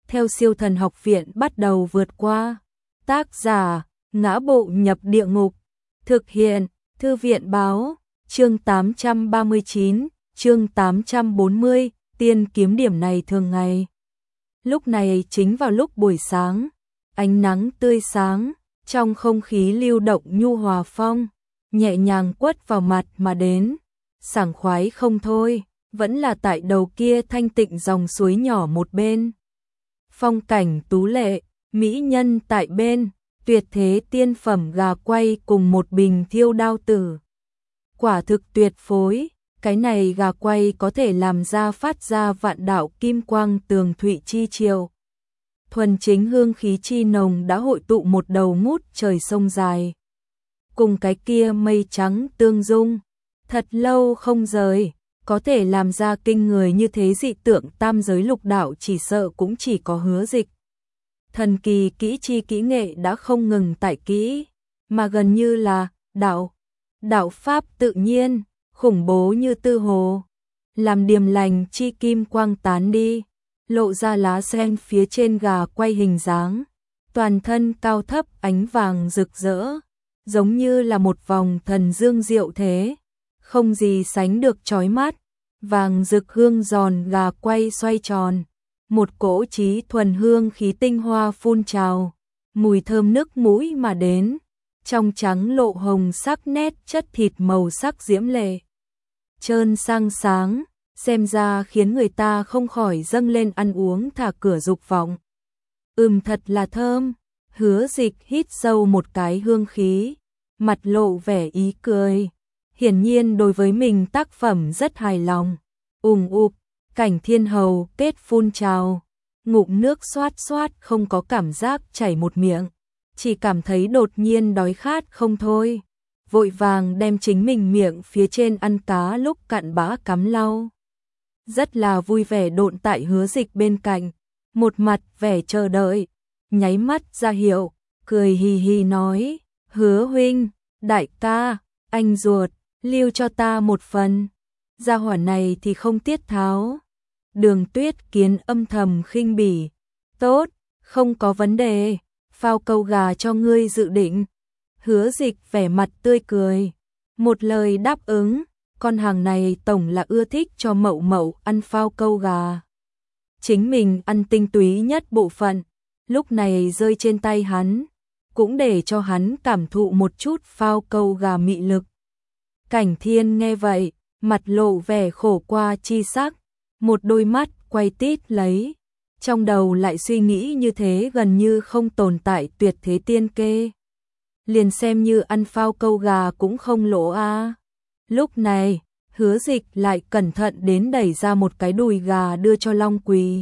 theo Siêu Thần Học Viện bắt đầu vượt qua. Tác giả: Ngã Bộ Nhập Địa Ngục. Thực hiện: Thư viện báo. Chương 839, chương 840, tiên kiếm điểm này thường ngày. Lúc này chính vào lúc buổi sáng, ánh nắng tươi sáng, trong không khí lưu động nhu hòa phong, nhẹ nhàng quất vào mặt mà đến, sảng khoái không thôi, vẫn là tại đầu kia thanh tịnh dòng suối nhỏ một bên. Phong cảnh tú lệ, mỹ nhân tại bên, tuyệt thế tiên phẩm gà quay cùng một bình thiêu đao tử. Quả thực tuyệt phối, cái này gà quay có thể làm ra phát ra vạn đạo kim quang tường thụy chi triều. Thuần chính hương khí chi nồng đã hội tụ một đầu ngút trời sông dài. Cùng cái kia mây trắng tương dung, thật lâu không rời, có thể làm ra kinh người như thế dị tượng tam giới lục đạo chỉ sợ cũng chỉ có Hứa Dịch. Thần kỳ kỹ chi kỹ nghệ đã không ngừng tại kỹ, mà gần như là đạo pháp tự nhiên, khủng bố như tư hồ, làm điềm lành chi kim quang tán đi, lộ ra lá sen phía trên gà quay hình dáng, toàn thân cao thấp ánh vàng rực rỡ, giống như là một vòng thần dương diệu thế, không gì sánh được chói mắt, vàng rực hương giòn gà quay xoay tròn, một cỗ trí thuần hương khí tinh hoa phun trào, mùi thơm nức mũi mà đến, trong trắng lộ hồng sắc nét chất thịt màu sắc diễm lệ. Trơn sang sáng, xem ra khiến người ta không khỏi dâng lên ăn uống thả cửa dục vọng. Thật là thơm, Hứa Dịch hít sâu một cái hương khí, mặt lộ vẻ ý cười. Hiển nhiên đối với mình tác phẩm rất hài lòng. Cảnh thiên hầu kết phun trào, ngụm nước xoát xoát không có cảm giác chảy một miệng, chỉ cảm thấy đột nhiên đói khát không thôi. Vội vàng đem chính mình miệng phía trên ăn cá lúc cặn bã cắm lau. Rất là vui vẻ độn tại Hứa Dịch bên cạnh, một mặt vẻ chờ đợi, nháy mắt ra hiệu, cười hì hì nói, Hứa huynh, đại ca, anh ruột, lưu cho ta một phần. Gia hỏa này thì không tiết tháo. Đường Tuyết Kiến âm thầm khinh bỉ, tốt, không có vấn đề, phao câu gà cho ngươi dự định. Hứa Dịch vẻ mặt tươi cười, một lời đáp ứng, con hàng này tổng là ưa thích cho Mậu Mậu ăn phao câu gà. Chính mình ăn tinh túy nhất bộ phận, lúc này rơi trên tay hắn, cũng để cho hắn cảm thụ một chút phao câu gà mị lực. Cảnh Thiên nghe vậy, mặt lộ vẻ khổ qua chi sắc, một đôi mắt quay tít lấy, trong đầu lại suy nghĩ như thế gần như không tồn tại tuyệt thế tiên kê. Liền xem như ăn phao câu gà cũng không lỗ a. Lúc này, Hứa Dịch lại cẩn thận đến đẩy ra một cái đùi gà đưa cho Long Quỳ.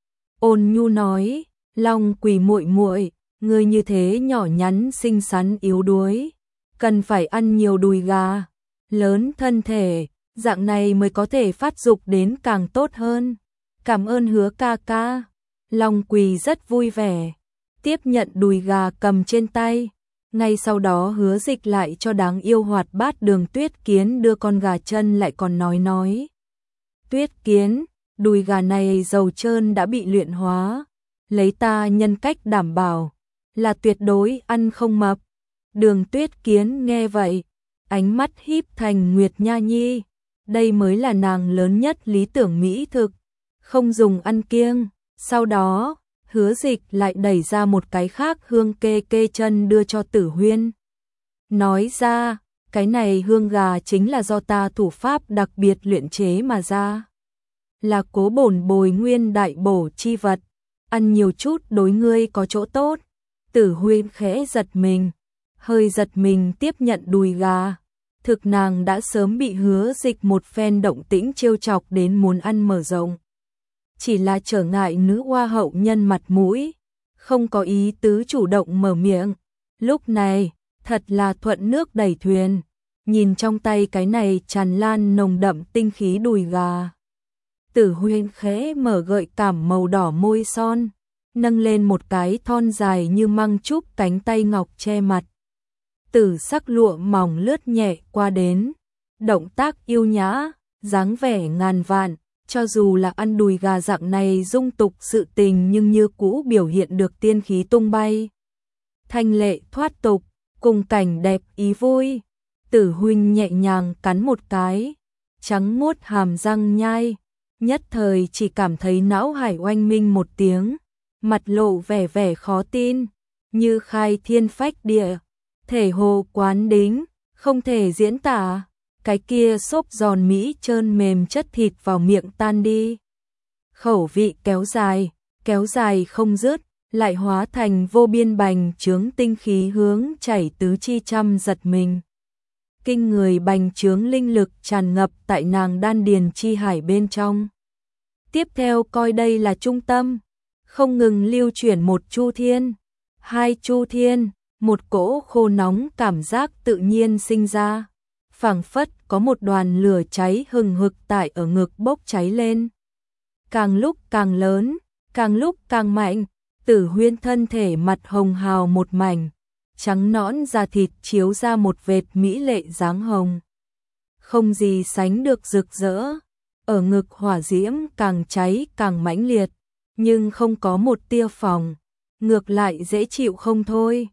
Ôn nhu nói, Long Quỳ muội muội, ngươi như thế nhỏ nhắn xinh xắn yếu đuối, cần phải ăn nhiều đùi gà, lớn thân thể, dạng này mới có thể phát dục đến càng tốt hơn. Cảm ơn Hứa ca ca. Long Quỳ rất vui vẻ, tiếp nhận đùi gà cầm trên tay. Ngay sau đó Hứa Dịch lại cho đáng yêu hoạt bát Đường Tuyết Kiến đưa con gà chân, lại còn nói. Tuyết Kiến, đùi gà này dầu trơn đã bị luyện hóa, lấy ta nhân cách đảm bảo, là tuyệt đối ăn không mập. Đường Tuyết Kiến nghe vậy, ánh mắt híp thành nguyệt nha nhi, đây mới là nàng lớn nhất lý tưởng mỹ thực, không dùng ăn kiêng. Sau đó, Hứa Dịch lại đẩy ra một cái khác hương kê chân đưa cho Tử Huyên. Nói ra, cái này hương gà chính là do ta thủ pháp đặc biệt luyện chế mà ra. Là cố bổn bồi nguyên đại bổ chi vật, ăn nhiều chút đối ngươi có chỗ tốt. Tử Huyên khẽ giật mình, hơi giật mình tiếp nhận đùi gà. Thực nàng đã sớm bị Hứa Dịch một phen động tĩnh trêu chọc đến muốn ăn mở rộng. Chỉ là trở ngại nữ hoa hậu nhân mặt mũi, không có ý tứ chủ động mở miệng. Lúc này, thật là thuận nước đẩy thuyền, nhìn trong tay cái này tràn lan nồng đậm tinh khí đùi gà. Tử Huyên khẽ mở gợi cảm màu đỏ môi son, nâng lên một cái thon dài như măng trúc cánh tay ngọc che mặt. Tử sắc lụa mỏng lướt nhẹ qua đến, động tác yêu nhã, dáng vẻ ngàn vạn, cho dù là ăn đùi gà dạng này dung tục sự tình nhưng như cũ biểu hiện được tiên khí tung bay. Thanh lệ thoát tục, cùng cảnh đẹp ý vui. Tử huynh nhẹ nhàng cắn một cái, trắng muốt hàm răng nhai, nhất thời chỉ cảm thấy não hải oanh minh một tiếng, mặt lộ vẻ vẻ khó tin, như khai thiên phách địa, thể hồ quán đính, không thể diễn tả. Cái kia xốp giòn mỹ trơn mềm chất thịt vào miệng tan đi. Khẩu vị kéo dài không dứt, lại hóa thành vô biên bành trướng tinh khí hướng chảy tứ chi trăm giật mình. Kinh người bành trướng linh lực tràn ngập tại nàng đan điền chi hải bên trong. Tiếp theo coi đây là trung tâm, không ngừng lưu chuyển một chu thiên, hai chu thiên, một cỗ khô nóng cảm giác tự nhiên sinh ra. Phảng phất có một đoàn lửa cháy hừng hực tại ở ngực bốc cháy lên. Càng lúc càng lớn, càng lúc càng mạnh, Tử Huyên thân thể mặt hồng hào một mảnh, trắng nõn da thịt chiếu ra một vệt mỹ lệ dáng hồng. Không gì sánh được rực rỡ, ở ngực hỏa diễm càng cháy càng mãnh liệt, nhưng không có một tia phồng, ngược lại dễ chịu không thôi.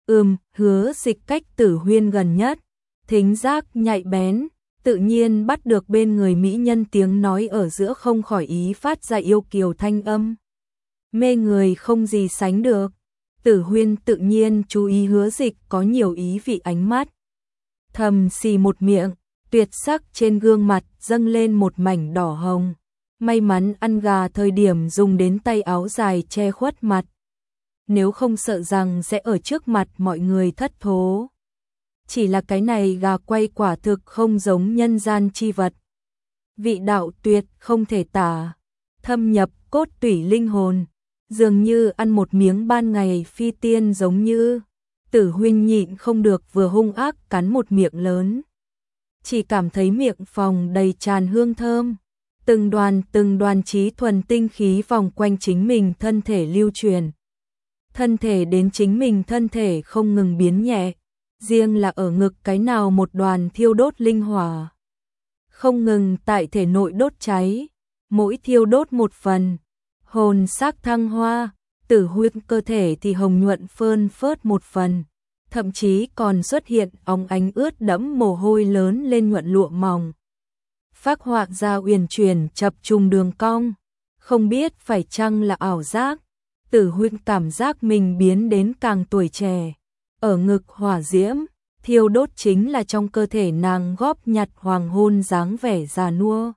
Hứa Dịch cách Tử Huyên gần nhất, thính giác nhạy bén, tự nhiên bắt được bên người mỹ nhân tiếng nói ở giữa không khỏi ý phát ra yêu kiều thanh âm. Mê người không gì sánh được. Tử Huyên tự nhiên chú ý Hứa Dịch có nhiều ý vị ánh mắt. Thầm xì một miệng, tuyệt sắc trên gương mặt dâng lên một mảnh đỏ hồng. May mắn ăn gà thời điểm dùng đến tay áo dài che khuất mặt. Nếu không sợ rằng sẽ ở trước mặt mọi người thất thố. Chỉ là cái này gà quay quả thực không giống nhân gian chi vật. Vị đạo tuyệt không thể tả, thâm nhập cốt tủy linh hồn, dường như ăn một miếng ban ngày phi tiên giống như. Tử Huynh nhịn không được vừa hung ác cắn một miệng lớn. Chỉ cảm thấy miệng phòng đầy tràn hương thơm, từng đoàn trí thuần tinh khí vòng quanh chính mình thân thể lưu truyền. Thân thể đến chính mình thân thể không ngừng biến nhẹ. Riêng là ở ngực cái nào một đoàn thiêu đốt linh hỏa, không ngừng tại thể nội đốt cháy, mỗi thiêu đốt một phần, hồn xác thăng hoa, Tử Huyên cơ thể thì hồng nhuận phơn phớt một phần, thậm chí còn xuất hiện óng ánh ướt đẫm mồ hôi lớn lên nhuận lụa mỏng. Phác họa ra uyển chuyển chập trùng đường cong, không biết phải chăng là ảo giác, Tử Huyên cảm giác mình biến đến càng tuổi trẻ. Ở ngực hỏa diễm, thiêu đốt chính là trong cơ thể nàng góp nhặt hoàng hôn dáng vẻ già nua.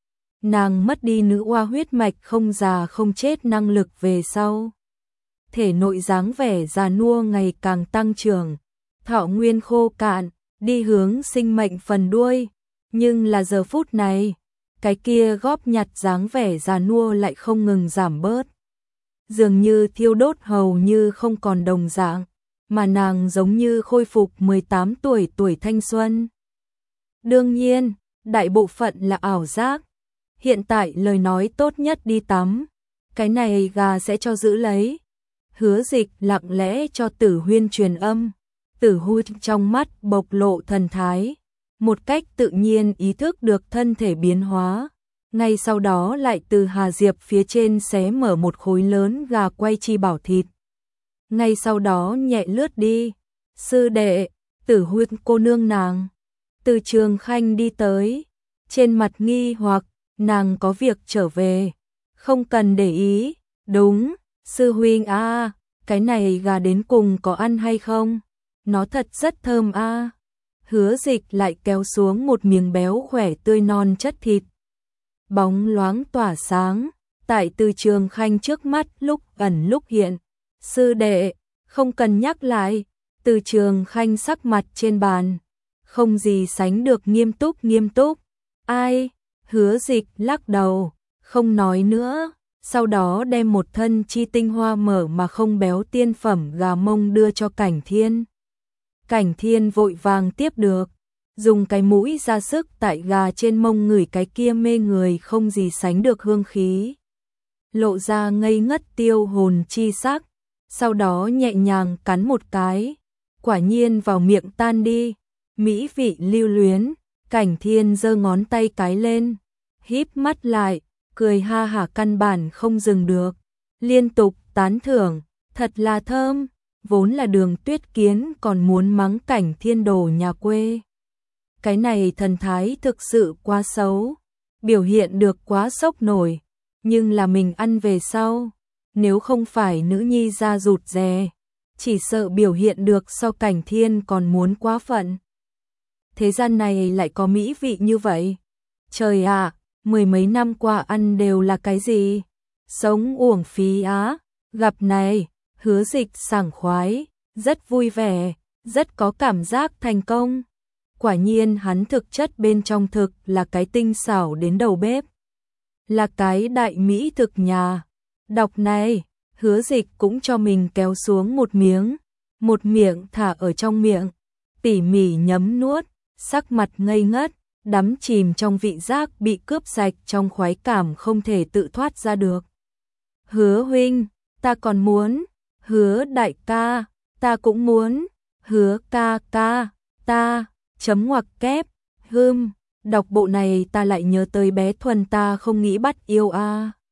Nàng mất đi nữ oa huyết mạch không già không chết năng lực về sau. Thể nội dáng vẻ già nua ngày càng tăng trưởng, thọ nguyên khô cạn, đi hướng sinh mệnh phần đuôi. Nhưng là giờ phút này, cái kia góp nhặt dáng vẻ già nua lại không ngừng giảm bớt. Dường như thiêu đốt hầu như không còn đồng dạng. Mà nàng giống như khôi phục 18 tuổi thanh xuân. Đương nhiên, đại bộ phận là ảo giác. Hiện tại lời nói tốt nhất đi tắm. Cái này gà sẽ cho giữ lấy. Hứa Dịch lặng lẽ cho Tử Huyên truyền âm. Tử Huyên trong mắt bộc lộ thần thái. Một cách tự nhiên ý thức được thân thể biến hóa. Ngay sau đó lại từ Hà Diệp phía trên xé mở một khối lớn gà quay chi bảo thịt. Ngay sau đó nhẹ lướt đi. Sư đệ, Tử Huyên cô nương nàng. Từ Trường Khanh đi tới. Trên mặt nghi hoặc, nàng có việc trở về. Không cần để ý. Đúng, sư huynh a, cái này gà đến cùng có ăn hay không? Nó thật rất thơm a. Hứa Dịch lại kéo xuống một miếng béo khỏe tươi non chất thịt. Bóng loáng tỏa sáng, tại Từ Trường Khanh trước mắt lúc ẩn lúc hiện. Sư đệ, không cần nhắc lại. Từ Trường Khanh sắc mặt trên bàn, không gì sánh được nghiêm túc. Ai? Hứa Dịch lắc đầu, không nói nữa. Sau đó đem một thân chi tinh hoa mở mà không béo tiên phẩm gà mông đưa cho Cảnh Thiên. Cảnh Thiên vội vàng tiếp được, dùng cái mũi ra sức tại gà trên mông ngửi cái kia mê người không gì sánh được hương khí. Lộ ra ngây ngất tiêu hồn chi sắc. Sau đó nhẹ nhàng cắn một cái, quả nhiên vào miệng tan đi, mỹ vị lưu luyến. Cảnh Thiên giơ ngón tay cái lên, híp mắt lại, cười ha hả căn bản không dừng được, liên tục tán thưởng, thật là thơm, vốn là Đường Tuyết Kiến còn muốn mắng Cảnh Thiên đồ nhà quê. Cái này thần thái thực sự quá xấu, biểu hiện được quá sốc nổi, nhưng là mình ăn về sau, nếu không phải nữ nhi ra rụt rè, chỉ sợ biểu hiện được so Cảnh Thiên còn muốn quá phận. Thế gian này lại có mỹ vị như vậy. Trời ạ, mười mấy năm qua ăn đều là cái gì? Sống uổng phí á. Gặp này, Hứa Dịch sảng khoái, rất vui vẻ, rất có cảm giác thành công. Quả nhiên hắn thực chất bên trong thực là cái tinh xảo đến đầu bếp. Là cái đại mỹ thực nhà. Đọc này, Hứa Dịch cũng cho mình kéo xuống một miệng thả ở trong miệng, tỉ mỉ nhấm nuốt, sắc mặt ngây ngất, đắm chìm trong vị giác bị cướp sạch trong khoái cảm không thể tự thoát ra được. Hứa huynh, ta còn muốn, Hứa đại ca, ta cũng muốn, Hứa ca ca, ta, chấm ngoặc kép, đọc bộ này ta lại nhớ tới bé Thuần ta không nghĩ bắt yêu a.